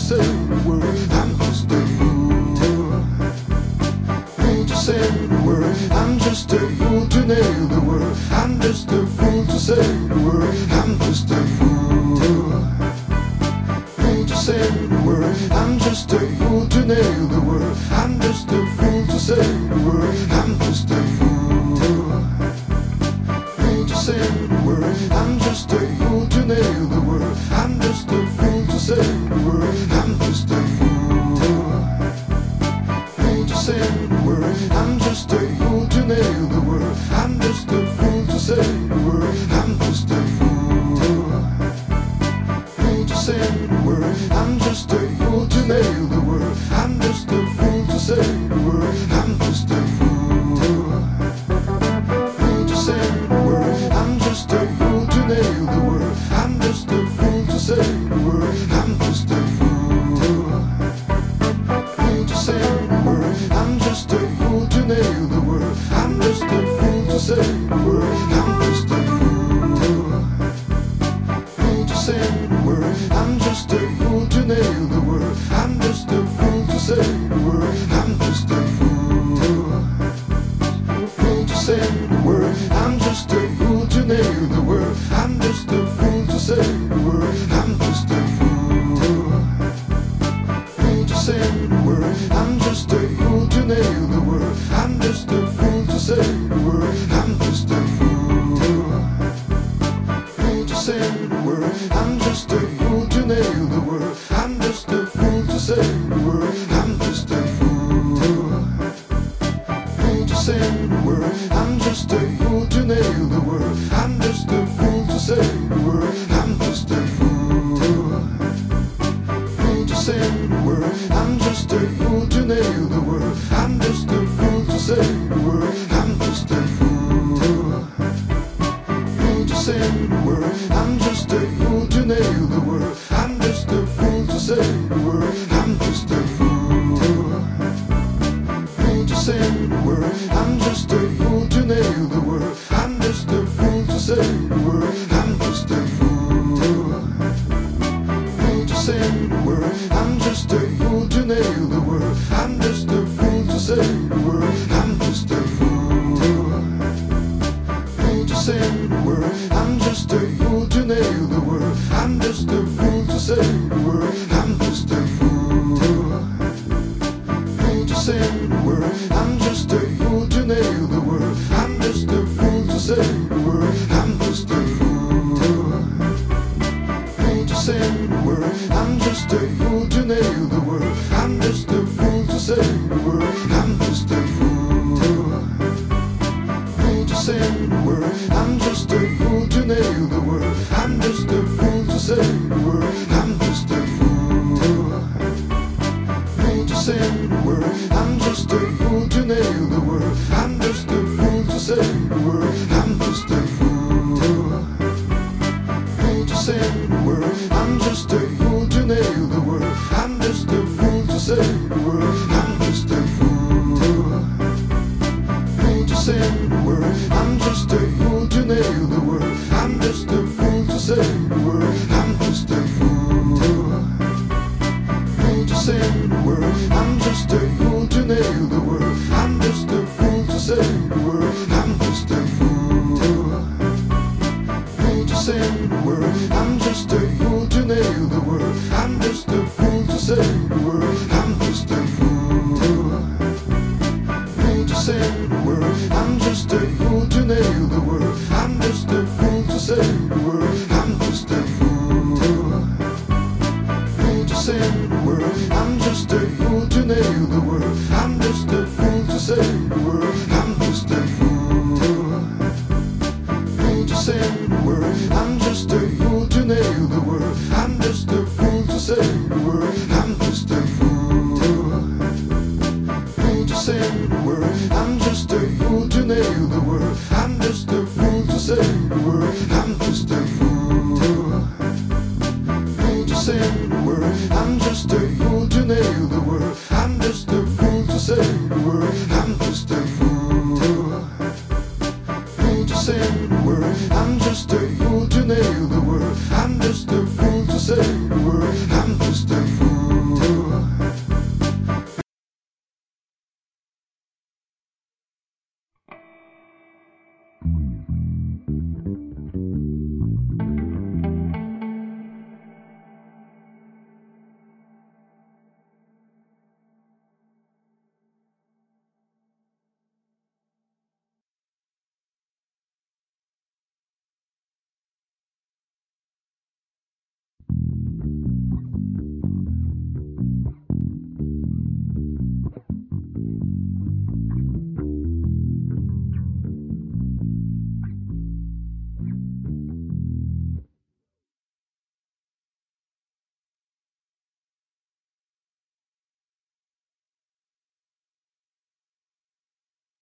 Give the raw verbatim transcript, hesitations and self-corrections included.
say the word. I'm just a fool to, fool to say the word. I'm just a fool to nail the word. I'm just a fool to say the word. I'm just a fool to, fool to say the word. I'm just a fool to nail the word. I'm just a fool to say the word. I'm just a fool to, fool to say the word. I'm just a fool to nail the word. I'm just a fool to say the word. I'm just a fool to, fool to say the word. I'm just a fool to nail the word. I'm just a fool to say the word. I'm just a fool to, fool to say the word. I'm just a fool to nail the word. I'm just a fool to say the word. I'm just a fool to, fool to say the word. I'm just a fool to nail the word. I'm just a fool to say the word. I'm just a fool to, fool to say the word. I'm just a fool to nail the word. I'm just a fool to say the word. I'm just a fool to, fool to say the word. I'm just a fool to nail the word. I'm just a fool to say the word. I'm just a fool to, fool to say the word. I'm just a fool to nail the word. I'm just a fool to say the word. I'm just a fool to, fool to say the word. I'm just a fool to nail the word. I'm just a fool to say the word. I'm just a fool to, fool to say the word. I'm just a fool to nail the word. I'm just a fool to say the word. I'm just a fool to, fool to say the word. I'm just a fool to nail the word. I'm just a fool to say the word. I'm just a fool to, fool to say the word. I'm just a fool to nail the word. I'm just a fool to say the word. I'm just a fool to, fool to say the word. I'm just a fool to nail the word. I'm just a fool to say the word. I'm just a fool to, fool to say the word. I'm just a fool to nail the word. I'm just a fool to say the word. I'm just a fool to, fool to say the word. I'm just a fool to nail the word. I'm just a fool to say the word. I'm just a fool to, fool to say the word. I'm just a fool to nail the word. I'm just a fool to say the word. I'm just a fool to, fool to say the word. I'm just a fool to nail the word. I'm just a fool to say the word. I'm just a fool to, fool to say the word. I'm just a fool to nail the word. I'm just a fool to say the word. I'm just a fool to, fool to say the word. I'm just a fool to nail the word. I'm just a fool to say the word. I'm just a fool to, fool to say the word. I'm just a fool to nail the word. I'm just a fool to say the word. I'm just a fool to, fool to say the word. I'm just a fool to nail the word. I'm just a fool to say the word. I'm just a fool to, fool to say the word. I'm just a fool to nail the word. I'm just a fool to say the word. I'm just a fool to, fool to say the word. I'm just a fool to nail the word. I'm just a fool to say the word. I'm just a fool to, fool to say the word. I'm just a fool to nail the word. I'm just a fool to say the word. I'm just a fool to, fool to say the word. I'm just a fool to nail the word. I'm just a fool to say the word. I'm just a fool to, fool to say the word. I'm just a fool to nail the word. I'm just a fool to say the word. I'm just a fool to, fool to say the word. I'm just a fool to nail the word. I'm just a fool to say the word. I'm just a fool to, fool to say the word. I'm just a fool to nail the word. I'm just a fool to say the word. I'm just a fool to, fool to say the word. I'm just a fool to nail the word.